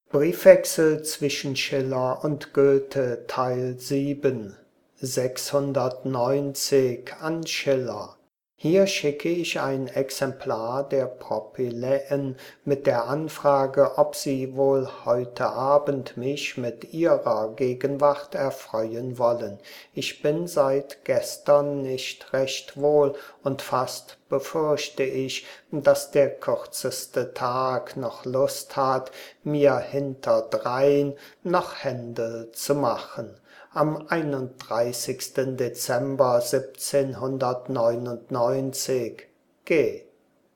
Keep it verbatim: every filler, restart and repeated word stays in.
Briefwechsel zwischen Schiller und Goethe Teil sieben sechshundertneunzig an Schiller. Hier schicke ich ein Exemplar der Propyläen mit der Anfrage, ob Sie wohl heute Abend mich mit Ihrer Gegenwart erfreuen wollen. Ich bin seit gestern nicht recht wohl, und fast befürchte ich, dass der kürzeste Tag noch Lust hat, mir hinterdrein noch Händel zu machen. Am einunddreißigsten Dezember siebzehnhundertneunundneunzig. G